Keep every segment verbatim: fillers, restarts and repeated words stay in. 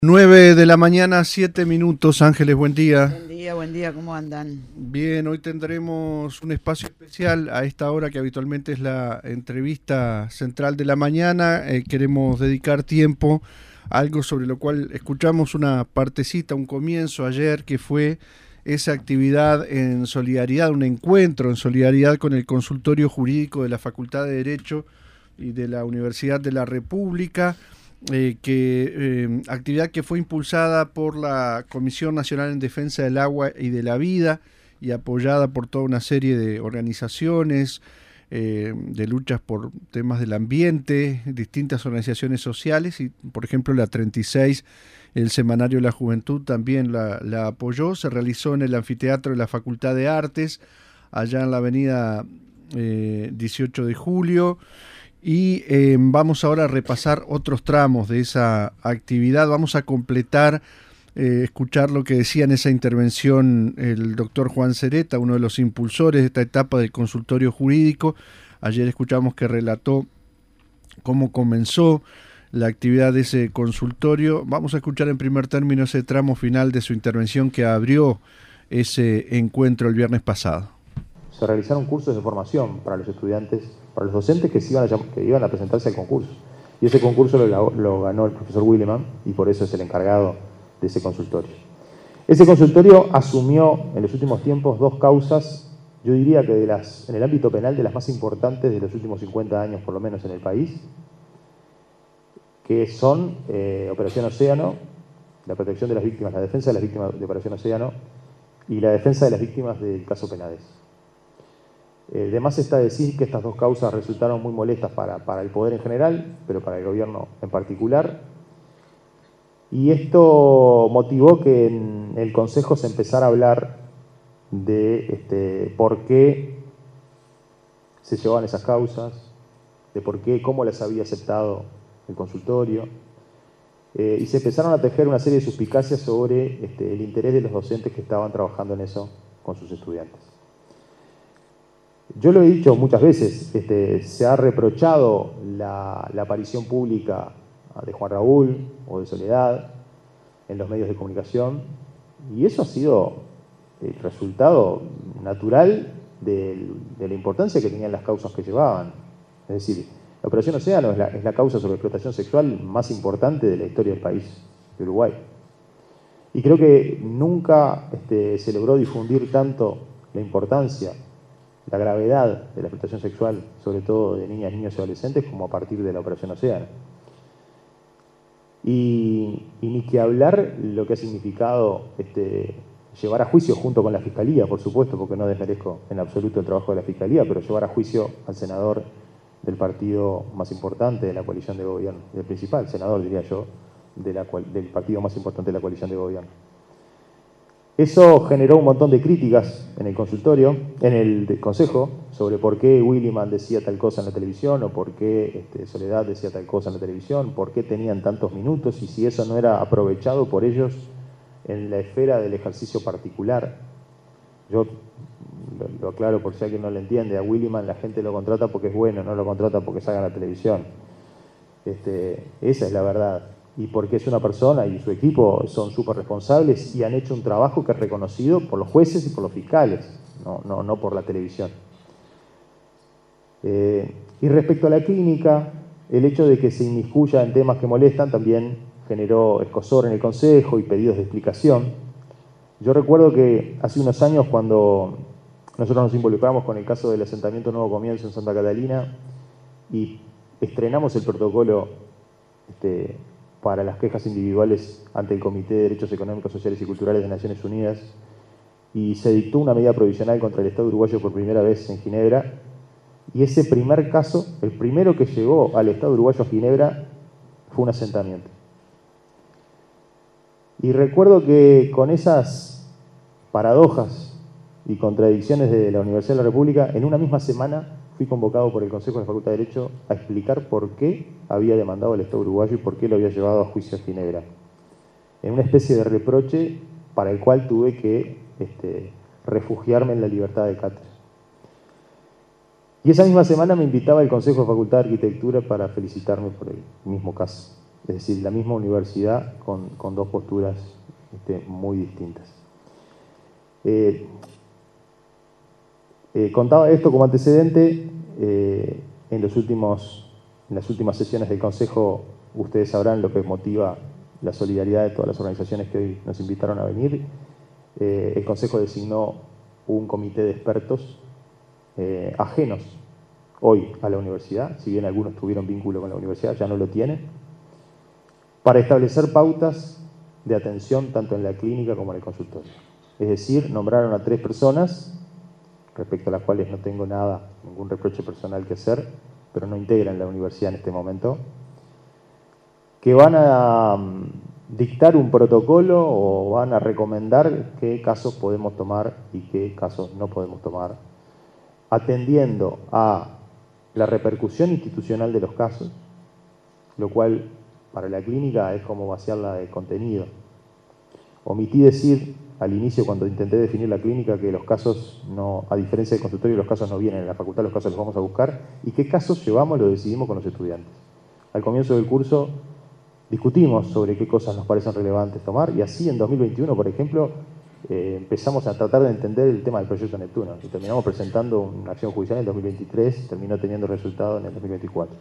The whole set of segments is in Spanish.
Nueve de la mañana, siete minutos. Ángeles, buen día. Buen día, buen día, ¿cómo andan? Bien, hoy tendremos un espacio especial a esta hora que habitualmente es la entrevista central de la mañana. Eh, queremos dedicar tiempo a algo sobre lo cual escuchamos una partecita, un comienzo ayer, que fue esa actividad en solidaridad, un encuentro en solidaridad con el consultorio jurídico de la Facultad de Derecho y de la Universidad de la República. Eh, que eh, actividad que fue impulsada por la Comisión Nacional en Defensa del Agua y de la Vida y apoyada por toda una serie de organizaciones eh, de luchas por temas del ambiente, distintas organizaciones sociales y, por ejemplo, la treinta y seis, el Semanario de la Juventud, también la, la apoyó. Se realizó en el anfiteatro de la Facultad de Artes, allá en la avenida eh, dieciocho de julio. Y eh, vamos ahora a repasar otros tramos de esa actividad. Vamos a completar, eh, escuchar lo que decía en esa intervención el doctor Juan Cereta, uno de los impulsores de esta etapa del consultorio jurídico. Ayer escuchamos que relató cómo comenzó la actividad de ese consultorio. Vamos a escuchar en primer término ese tramo final de su intervención que abrió ese encuentro el viernes pasado. Se realizaron cursos de formación para los estudiantes, para los docentes que, se iban, a, que iban a presentarse al concurso. Y ese concurso lo, lo ganó el profesor Willeman y por eso es el encargado de ese consultorio. Ese consultorio asumió en los últimos tiempos dos causas, yo diría que de las, en el ámbito penal, de las más importantes de los últimos cincuenta años, por lo menos en el país, que son eh, Operación Océano, la protección de las víctimas, la defensa de las víctimas de Operación Océano y la defensa de las víctimas del caso Penades. Eh, además está decir que estas dos causas resultaron muy molestas para, para el poder en general, pero para el gobierno en particular. Y esto motivó que en el Consejo se empezara a hablar de este, por qué se llevaban esas causas, de por qué, cómo las había aceptado el consultorio. Eh, y se empezaron a tejer una serie de suspicacias sobre este, el interés de los docentes que estaban trabajando en eso con sus estudiantes. Yo lo he dicho muchas veces, este, se ha reprochado la, la aparición pública de Juan Raúl o de Soledad en los medios de comunicación y eso ha sido el resultado natural de, de la importancia que tenían las causas que llevaban. Es decir, la Operación Océano es la, es la causa sobre explotación sexual más importante de la historia del país, de Uruguay. Y creo que nunca este, se logró difundir tanto la importancia, la gravedad de la explotación sexual, sobre todo de niñas, niños y adolescentes, como a partir de la Operación Océano. Y, y ni que hablar lo que ha significado este, llevar a juicio junto con la Fiscalía, por supuesto, porque no desmerezco en absoluto el trabajo de la Fiscalía, pero llevar a juicio al senador del partido más importante de la coalición de gobierno, el principal senador, diría yo, de la, del partido más importante de la coalición de gobierno. Eso generó un montón de críticas en el consultorio, en el consejo, sobre por qué Willeman decía tal cosa en la televisión o por qué este, Soledad decía tal cosa en la televisión, por qué tenían tantos minutos y si eso no era aprovechado por ellos en la esfera del ejercicio particular. Yo lo, lo aclaro por si alguien no lo entiende, a Willeman la gente lo contrata porque es bueno, no lo contrata porque salga en la televisión. Este, esa es la verdad. Y porque es una persona y su equipo son súper responsables y han hecho un trabajo que es reconocido por los jueces y por los fiscales, no, no, no por la televisión. Eh, y respecto a la clínica, el hecho de que se inmiscuya en temas que molestan también generó escozor en el Consejo y pedidos de explicación. Yo recuerdo que hace unos años cuando nosotros nos involucramos con el caso del asentamiento Nuevo Comienzo en Santa Catalina y estrenamos el protocolo este, para las quejas individuales ante el Comité de Derechos Económicos, Sociales y Culturales de Naciones Unidas y se dictó una medida provisional contra el Estado uruguayo por primera vez en Ginebra y ese primer caso, el primero que llegó al Estado uruguayo a Ginebra fue un asentamiento. Y recuerdo que con esas paradojas y contradicciones de la Universidad de la República, en una misma semana fui convocado por el Consejo de la Facultad de Derecho a explicar por qué había demandado al Estado uruguayo y por qué lo había llevado a juicio a Ginebra. En una especie de reproche para el cual tuve que este, refugiarme en la libertad de cátedra. Y esa misma semana me invitaba el Consejo de Facultad de Arquitectura para felicitarme por el mismo caso. Es decir, la misma universidad con, con dos posturas este, muy distintas. Eh, eh, contaba esto como antecedente. Eh, en, los últimos, en las últimas sesiones del Consejo, ustedes sabrán lo que motiva la solidaridad de todas las organizaciones que hoy nos invitaron a venir. Eh, el Consejo designó un comité de expertos eh, ajenos hoy a la universidad, si bien algunos tuvieron vínculo con la universidad, ya no lo tienen, para establecer pautas de atención tanto en la clínica como en el consultorio. Es decir, nombraron a tres personas, respecto a las cuales no tengo nada, ningún reproche personal que hacer, pero no integran la universidad en este momento, que van a um, dictar un protocolo o van a recomendar qué casos podemos tomar y qué casos no podemos tomar, atendiendo a la repercusión institucional de los casos, lo cual para la clínica es como vaciarla de contenido. Omití decir al inicio, cuando intenté definir la clínica, que los casos, no, a diferencia del consultorio, los casos no vienen en la facultad, los casos los vamos a buscar, y qué casos llevamos lo decidimos con los estudiantes. Al comienzo del curso discutimos sobre qué cosas nos parecen relevantes tomar, y así en dos mil veintiuno, por ejemplo, eh, empezamos a tratar de entender el tema del proyecto Neptuno, y terminamos presentando una acción judicial en el dos mil veintitrés, terminó teniendo resultado en el dos mil veinticuatro.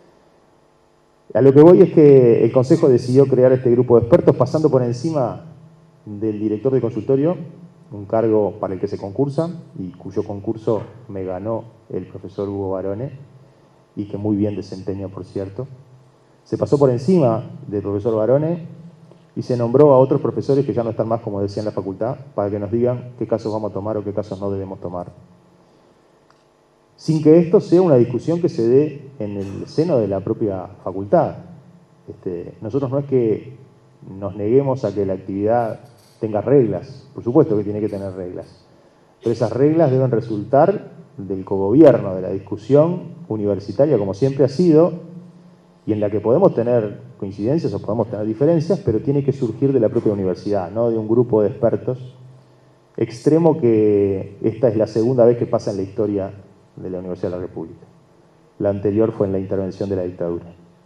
A lo que voy es que el Consejo decidió crear este grupo de expertos pasando por encima del director de consultorio, un cargo para el que se concursa y cuyo concurso me ganó el profesor Hugo Barone, y que muy bien desempeña, por cierto. Se pasó por encima del profesor Barone y se nombró a otros profesores que ya no están más, como decía en la facultad, para que nos digan qué casos vamos a tomar o qué casos no debemos tomar. Sin que esto sea una discusión que se dé en el seno de la propia facultad. Este, nosotros no es que nos neguemos a que la actividad tenga reglas, por supuesto que tiene que tener reglas, pero esas reglas deben resultar del cogobierno, de la discusión universitaria, como siempre ha sido, y en la que podemos tener coincidencias o podemos tener diferencias, pero tiene que surgir de la propia universidad, no de un grupo de expertos, extremo que esta es la segunda vez que pasa en la historia de la Universidad de la República. La anterior fue en la intervención de la dictadura.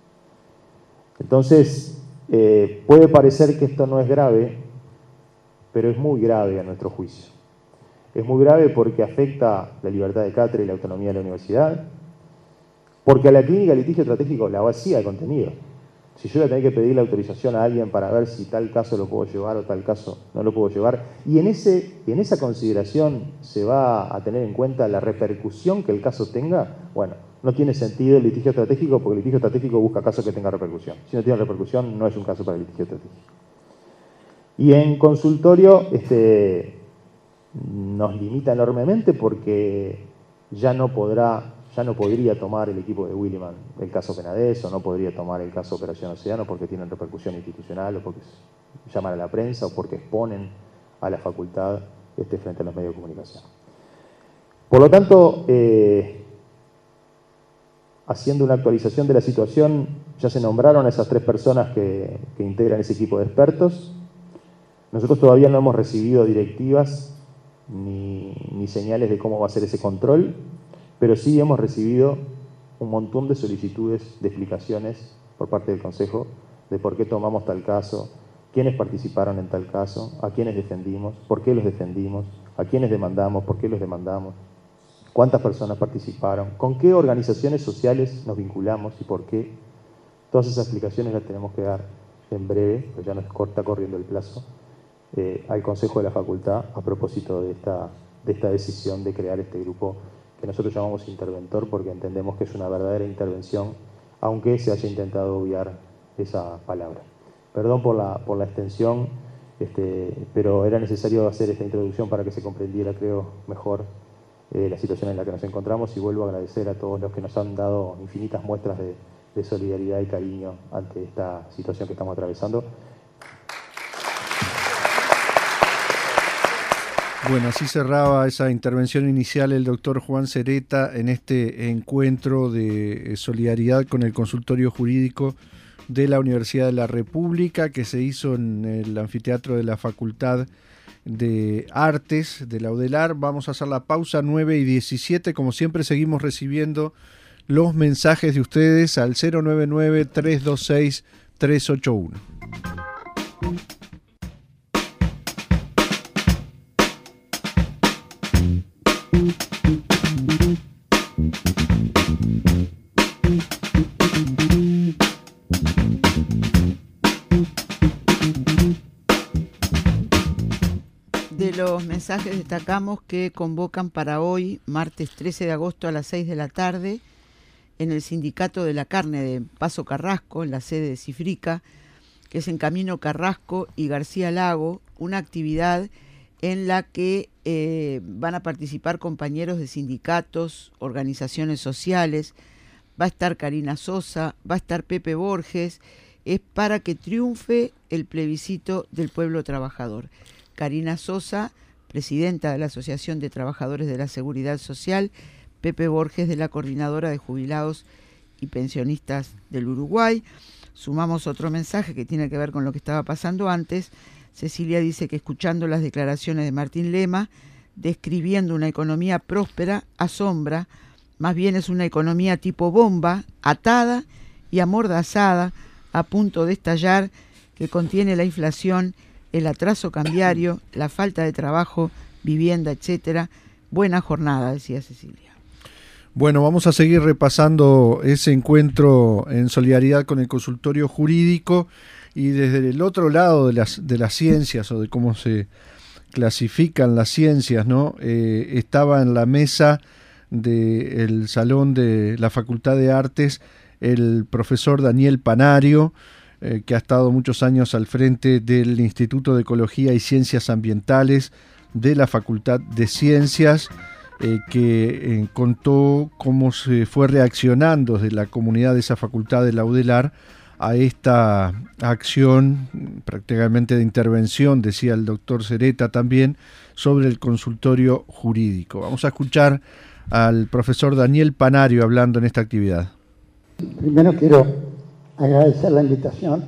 Entonces, eh, puede parecer que esto no es grave, pero es muy grave a nuestro juicio. Es muy grave porque afecta la libertad de cátedra y la autonomía de la universidad, porque a la clínica litigio estratégico la vacía de contenido. Si yo voy a tener que pedir la autorización a alguien para ver si tal caso lo puedo llevar o tal caso no lo puedo llevar, y en, ese, en esa consideración se va a tener en cuenta la repercusión que el caso tenga, bueno, no tiene sentido el litigio estratégico, porque el litigio estratégico busca casos que tengan repercusión. Si no tiene repercusión, no es un caso para el litigio estratégico. Y en consultorio este, nos limita enormemente porque ya no podrá, ya no podría tomar el equipo de Williman el caso Penades, o no podría tomar el caso Operación Océano porque tienen repercusión institucional, o porque llaman a la prensa, o porque exponen a la facultad este, frente a los medios de comunicación. Por lo tanto, eh, haciendo una actualización de la situación, ya se nombraron a esas tres personas que, que integran ese equipo de expertos. Nosotros todavía no hemos recibido directivas ni, ni señales de cómo va a ser ese control, pero sí hemos recibido un montón de solicitudes de explicaciones por parte del Consejo de por qué tomamos tal caso, quiénes participaron en tal caso, a quiénes defendimos, por qué los defendimos, a quiénes demandamos, por qué los demandamos, cuántas personas participaron, con qué organizaciones sociales nos vinculamos y por qué. Todas esas explicaciones las tenemos que dar en breve, pues ya nos corta corriendo el plazo, eh, al Consejo de la Facultad a propósito de esta, de esta decisión de crear este grupo que nosotros llamamos interventor, porque entendemos que es una verdadera intervención, aunque se haya intentado obviar esa palabra. Perdón por la, por la extensión, este, pero era necesario hacer esta introducción para que se comprendiera, creo, mejor eh, la situación en la que nos encontramos, y vuelvo a agradecer a todos los que nos han dado infinitas muestras de, de solidaridad y cariño ante esta situación que estamos atravesando. Bueno, así cerraba esa intervención inicial el doctor Juan Sereta en este encuentro de solidaridad con el consultorio jurídico de la Universidad de la República, que se hizo en el anfiteatro de la Facultad de Artes de la UDELAR. Vamos a hacer la pausa, nueve y diecisiete. Como siempre, seguimos recibiendo los mensajes de ustedes al cero nueve nueve, tres dos seis, tres ocho uno. De los mensajes destacamos que convocan para hoy, martes trece de agosto a las seis de la tarde, en el Sindicato de la Carne de Paso Carrasco, en la sede de Cifrica, que es en Camino Carrasco y García Lago, una actividad en la que eh, van a participar compañeros de sindicatos, organizaciones sociales. Va a estar Karina Sosa, va a estar Pepe Borges. Es para que triunfe el plebiscito del pueblo trabajador. Karina Sosa, presidenta de la Asociación de Trabajadores de la Seguridad Social, Pepe Borges, de la Coordinadora de Jubilados y Pensionistas del Uruguay. Sumamos otro mensaje que tiene que ver con lo que estaba pasando antes. Cecilia dice que escuchando las declaraciones de Martín Lema, describiendo una economía próspera, asombra, más bien es una economía tipo bomba, atada y amordazada, a punto de estallar, que contiene la inflación, el atraso cambiario, la falta de trabajo, vivienda, etcétera. Buena jornada, decía Cecilia. Bueno, vamos a seguir repasando ese encuentro en solidaridad con el consultorio jurídico y desde el otro lado de las, de las ciencias o de cómo se clasifican las ciencias, ¿no? Eh, estaba en la mesa del Salón de la Facultad de Artes el profesor Daniel Panario, eh, que ha estado muchos años al frente del Instituto de Ecología y Ciencias Ambientales de la Facultad de Ciencias, eh, que eh, contó cómo se fue reaccionando desde la comunidad de esa facultad de la UDELAR a esta acción prácticamente de intervención, decía el doctor Cereta también, sobre el consultorio jurídico. Vamos a escuchar al profesor Daniel Panario hablando en esta actividad. Primero quiero agradecer la invitación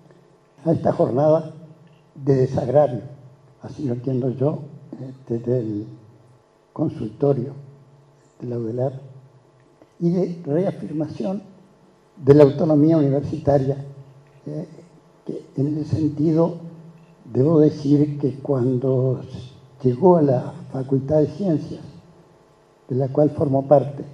a esta jornada de desagravio, así lo entiendo yo, desde el consultorio de la UDELAR, y de reafirmación de la autonomía universitaria, eh, que en ese sentido debo decir que cuando llegó a la Facultad de Ciencias, de la cual formo parte,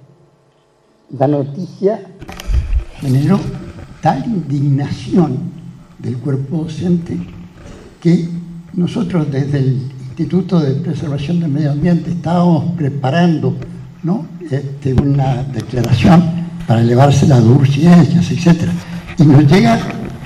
la noticia generó tal indignación del cuerpo docente que nosotros desde el Instituto de Preservación del Medio Ambiente estábamos preparando, ¿no?, este, una declaración para elevársela a Durciencias, etcétera. Y nos llega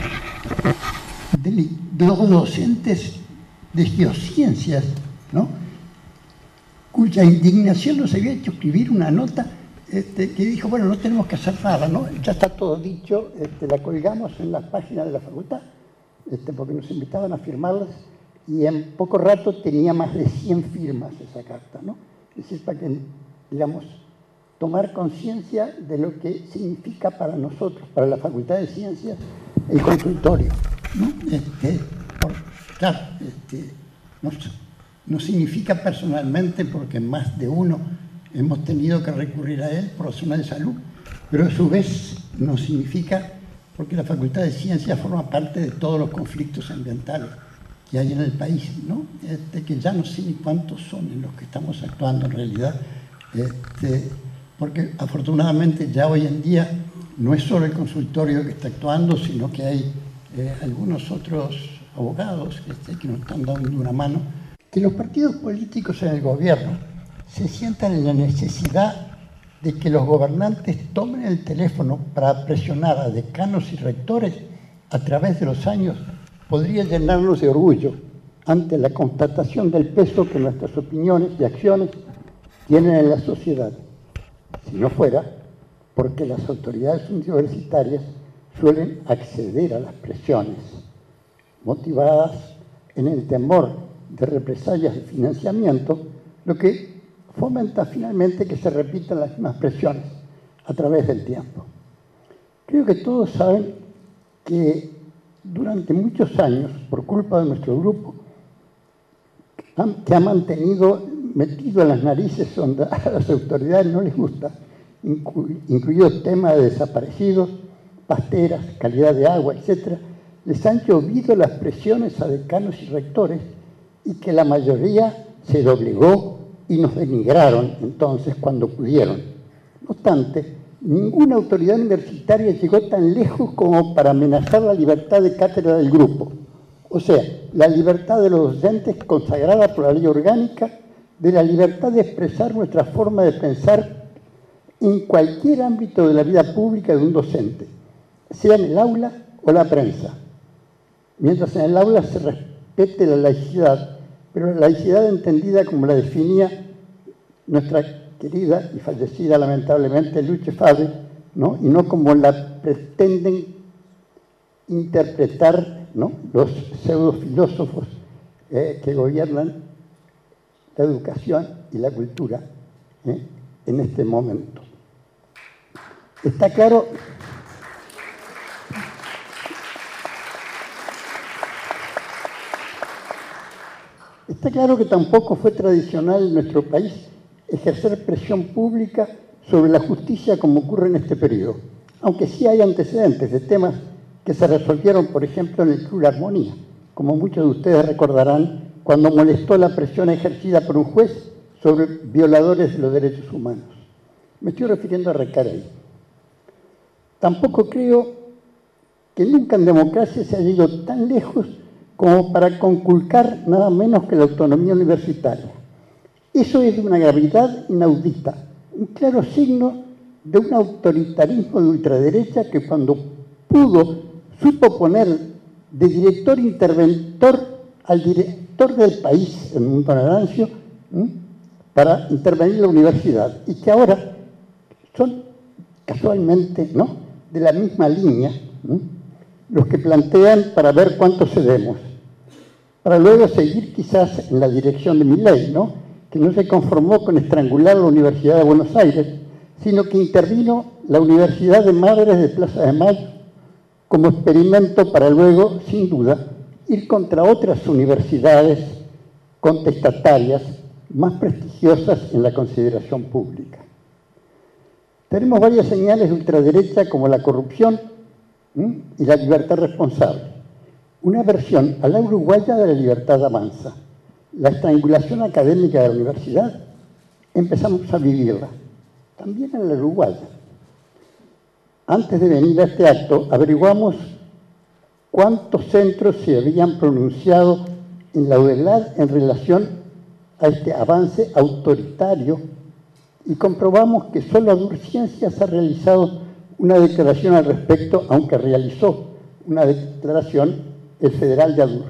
de dos docentes de geociencias, ¿no?, cuya indignación nos había hecho escribir una nota este, que dijo, bueno, no tenemos que hacer nada, ¿no? Ya está todo dicho, este, la colgamos en la página de la facultad, este, porque nos invitaban a firmarlas, y en poco rato tenía más de cien firmas esa carta, ¿no? Es decir, para que, digamos, tomar conciencia de lo que significa para nosotros, para la Facultad de Ciencias, el consultorio, ¿no? Este, por, claro, este, no, no significa personalmente, porque más de uno hemos tenido que recurrir a él por razones de salud, pero a su vez no significa porque la Facultad de Ciencias forma parte de todos los conflictos ambientales que hay en el país, ¿no? Este, que ya no sé ni cuántos son en los que estamos actuando en realidad, este, porque afortunadamente ya hoy en día no es solo el consultorio que está actuando, sino que hay eh, algunos otros abogados este, que nos están dando una mano. Que los partidos políticos en el gobierno se sientan en la necesidad de que los gobernantes tomen el teléfono para presionar a decanos y rectores a través de los años podría llenarnos de orgullo ante la constatación del peso que nuestras opiniones y acciones tienen en la sociedad. Si no fuera porque las autoridades universitarias suelen acceder a las presiones, motivadas en el temor de represalias de financiamiento, lo que fomenta finalmente que se repitan las mismas presiones a través del tiempo. Creo que todos saben que durante muchos años, por culpa de nuestro grupo, que ha mantenido metido en las narices donde a las autoridades no les gusta, incluido el tema de desaparecidos, pasteras, calidad de agua, etcétera, les han llovido las presiones a decanos y rectores y que la mayoría se doblegó y nos denigraron entonces cuando pudieron. No obstante, ninguna autoridad universitaria llegó tan lejos como para amenazar la libertad de cátedra del grupo. O sea, la libertad de los docentes consagrada por la ley orgánica, de la libertad de expresar nuestra forma de pensar en cualquier ámbito de la vida pública de un docente, sea en el aula o la prensa. Mientras en el aula se respete la laicidad, pero la laicidad entendida como la definía nuestra querida y fallecida lamentablemente Luce Fabre, ¿no? Y no como la pretenden interpretar, ¿no?, los pseudofilósofos eh, que gobiernan la educación y la cultura ¿eh? en este momento. Está claro, está claro que tampoco fue tradicional en nuestro país ejercer presión pública sobre la justicia como ocurre en este periodo, aunque sí hay antecedentes de temas que se resolvieron, por ejemplo, en el Club La Armonía, como muchos de ustedes recordarán, cuando molestó la presión ejercida por un juez sobre violadores de los derechos humanos. Me estoy refiriendo a Recarey. Tampoco creo que nunca en democracia se haya ido tan lejos como para conculcar nada menos que la autonomía universitaria. Eso es de una gravedad inaudita, un claro signo de un autoritarismo de ultraderecha que cuando pudo supo poner de director interventor al director del país, el Mundo Narancio, ¿m? para intervenir en la universidad, y que ahora son casualmente, ¿no?, de la misma línea, ¿m? los que plantean para ver cuánto cedemos, para luego seguir quizás en la dirección de Milei, ¿no?, que no se conformó con estrangular la Universidad de Buenos Aires, sino que intervino la Universidad de Madres de Plaza de Mayo como experimento para luego, sin duda, ir contra otras universidades contestatarias más prestigiosas en la consideración pública. Tenemos varias señales de ultraderecha como la corrupción ¿m? y la libertad responsable. Una versión a la uruguaya de la libertad avanza. La estrangulación académica de la universidad empezamos a vivirla, también en la uruguaya. Antes de venir a este acto, averiguamos cuántos centros se habían pronunciado en la U D E L A D en relación a este avance autoritario y comprobamos que solo Adurciencias ha realizado una declaración al respecto, aunque realizó una declaración el Federal de Adur.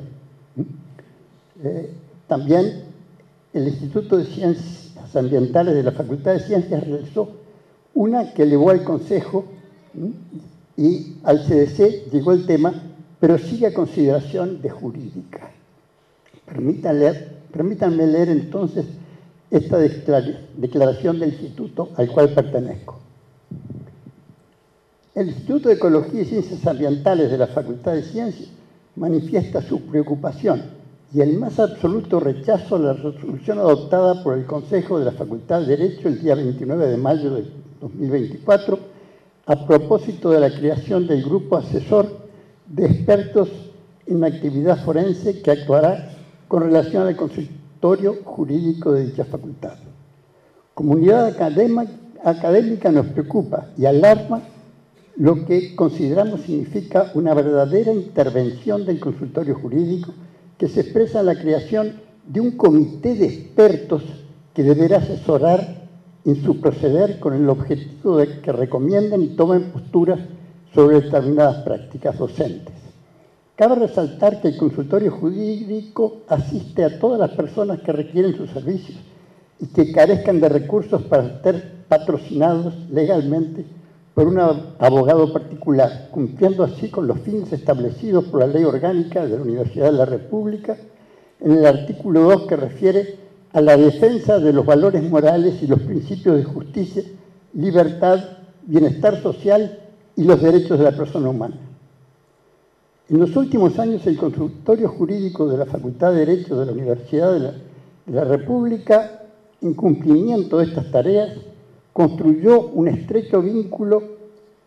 Eh, también el Instituto de Ciencias Ambientales de la Facultad de Ciencias realizó una que elevó al Consejo y al C D C llegó el tema, pero sigue a consideración de jurídica. Permítanme leer, permítanme leer entonces esta declaración del instituto al cual pertenezco. El Instituto de Ecología y Ciencias Ambientales de la Facultad de Ciencias manifiesta su preocupación y el más absoluto rechazo a la resolución adoptada por el Consejo de la Facultad de Derecho el día veintinueve de mayo de dos mil veinticuatro a propósito de la creación del grupo asesor de expertos en actividad forense que actuará con relación al consultorio jurídico de dicha facultad. Comunidad académica nos preocupa y alarma lo que consideramos significa una verdadera intervención del consultorio jurídico que se expresa en la creación de un comité de expertos que deberá asesorar en su proceder con el objetivo de que recomienden y tomen posturas sobre determinadas prácticas docentes. Cabe resaltar que el consultorio jurídico asiste a todas las personas que requieren sus servicios y que carezcan de recursos para ser patrocinados legalmente por un abogado particular, cumpliendo así con los fines establecidos por la Ley Orgánica de la Universidad de la República en el artículo dos que refiere a la defensa de los valores morales y los principios de justicia, libertad, bienestar social y los derechos de la persona humana. En los últimos años, el consultorio jurídico de la Facultad de Derecho de la Universidad de la, de la República, en cumplimiento de estas tareas, construyó un estrecho vínculo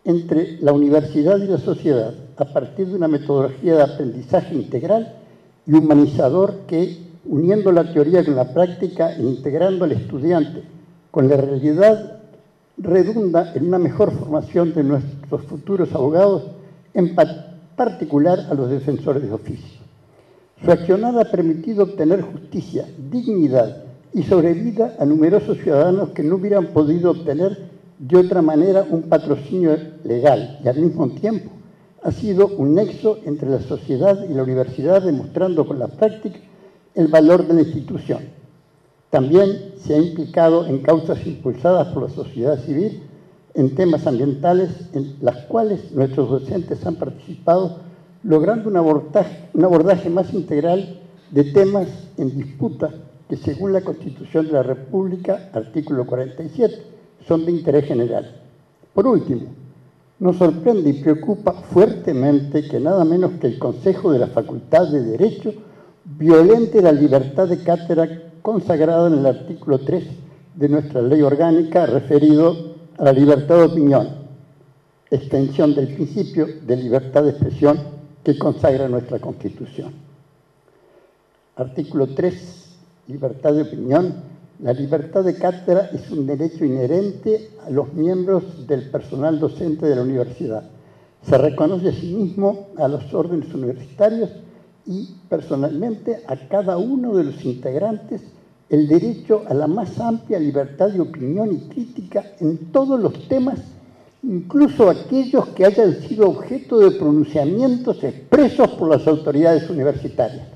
entre la universidad y la sociedad a partir de una metodología de aprendizaje integral y humanizador que, uniendo la teoría con la práctica e integrando al estudiante con la realidad, redunda en una mejor formación de nuestros futuros abogados, en particular a los defensores de oficio. Su accionar ha permitido obtener justicia, dignidad y sobrevida a numerosos ciudadanos que no hubieran podido obtener de otra manera un patrocinio legal, y al mismo tiempo ha sido un nexo entre la sociedad y la universidad, demostrando con la práctica el valor de la institución. También se ha implicado en causas impulsadas por la sociedad civil en temas ambientales en las cuales nuestros docentes han participado, logrando un abordaje, un abordaje más integral de temas en disputa que, según la Constitución de la República, artículo cuarenta y siete, son de interés general. Por último, nos sorprende y preocupa fuertemente que nada menos que el Consejo de la Facultad de Derecho violente la libertad de cátedra consagrada en el artículo tres de nuestra ley orgánica, referido a la libertad de opinión, extensión del principio de libertad de expresión que consagra nuestra Constitución. Artículo tres, libertad de opinión. La libertad de cátedra es un derecho inherente a los miembros del personal docente de la universidad. Se reconoce asimismo a los órdenes universitarios y personalmente a cada uno de los integrantes el derecho a la más amplia libertad de opinión y crítica en todos los temas, incluso aquellos que hayan sido objeto de pronunciamientos expresos por las autoridades universitarias.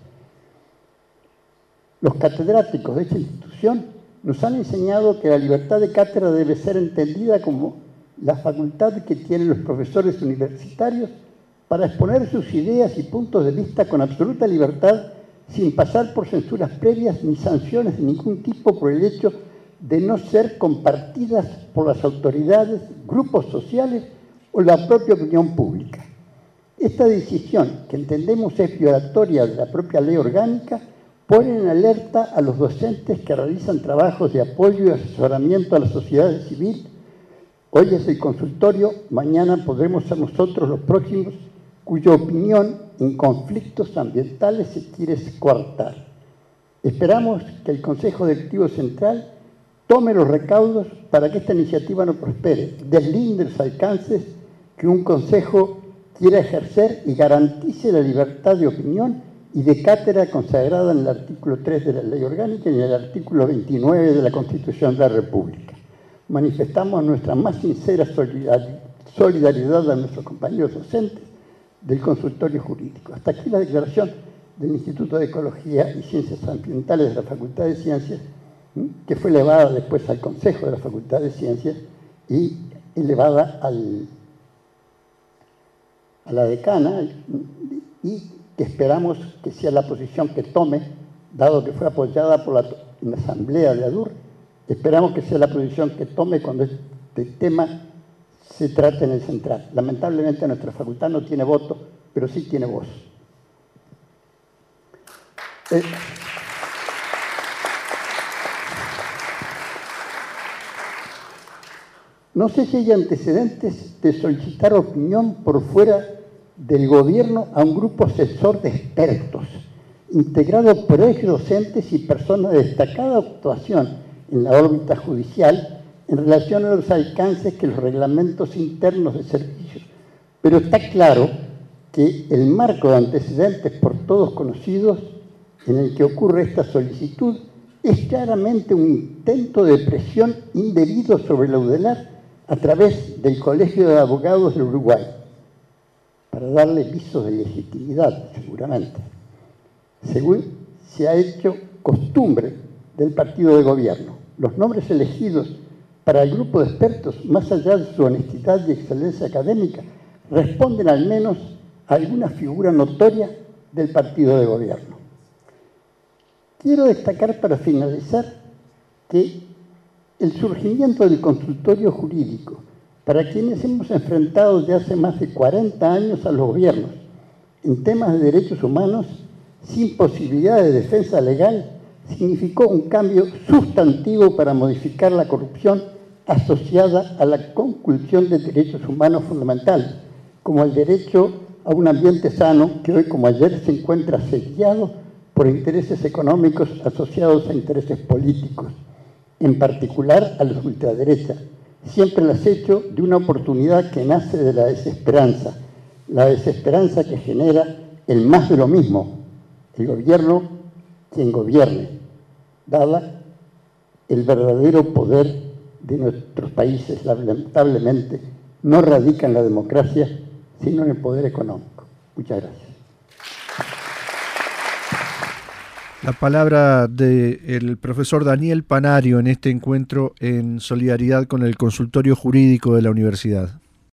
Los catedráticos de esta institución nos han enseñado que la libertad de cátedra debe ser entendida como la facultad que tienen los profesores universitarios para exponer sus ideas y puntos de vista con absoluta libertad, sin pasar por censuras previas ni sanciones de ningún tipo por el hecho de no ser compartidas por las autoridades, grupos sociales o la propia opinión pública. Esta decisión, que entendemos es violatoria de la propia ley orgánica, pone en alerta a los docentes que realizan trabajos de apoyo y asesoramiento a la sociedad civil. Hoy es el consultorio, mañana podremos ser nosotros los próximos cuya opinión en conflictos ambientales se quiere coartar. Esperamos que el Consejo Directivo Central tome los recaudos para que esta iniciativa no prospere, deslinde los alcances que un Consejo quiera ejercer y garantice la libertad de opinión y de cátedra consagrada en el artículo tres de la Ley Orgánica y en el artículo veintinueve de la Constitución de la República. Manifestamos nuestra más sincera solidaridad a nuestros compañeros docentes del consultorio jurídico. Hasta aquí la declaración del Instituto de Ecología y Ciencias Ambientales de la Facultad de Ciencias, que fue elevada después al Consejo de la Facultad de Ciencias y elevada al, a la decana, y que esperamos que sea la posición que tome, dado que fue apoyada por la, en la Asamblea de ADUR, esperamos que sea la posición que tome cuando este tema se trate en el central. Lamentablemente nuestra facultad no tiene voto, pero sí tiene voz. Eh, no sé si hay antecedentes de solicitar opinión por fuera del gobierno a un grupo asesor de expertos, integrado por ex docentes y personas de destacada actuación en la órbita judicial, en relación a los alcances que los reglamentos internos de servicios. Pero está claro que el marco de antecedentes por todos conocidos en el que ocurre esta solicitud es claramente un intento de presión indebido sobre la UDELAR a través del Colegio de Abogados del Uruguay, para darle visos de legitimidad, seguramente, según se ha hecho costumbre del partido de gobierno. Los nombres elegidos para el grupo de expertos, más allá de su honestidad y excelencia académica, responden al menos a alguna figura notoria del partido de gobierno. Quiero destacar para finalizar que el surgimiento del consultorio jurídico, para quienes hemos enfrentado ya hace más de cuarenta años a los gobiernos en temas de derechos humanos sin posibilidad de defensa legal, significó un cambio sustantivo para modificar la corrupción asociada a la conculcación de derechos humanos fundamentales, como el derecho a un ambiente sano, que hoy como ayer se encuentra asediado por intereses económicos asociados a intereses políticos, en particular a los ultraderechas, siempre el acecho de una oportunidad que nace de la desesperanza, la desesperanza que genera el más de lo mismo, el gobierno quien gobierne, dada el verdadero poder de nuestros países, lamentablemente, no radica en la democracia, sino en el poder económico. Muchas gracias. La palabra del profesor Daniel Panario en este encuentro en solidaridad con el consultorio jurídico de la universidad.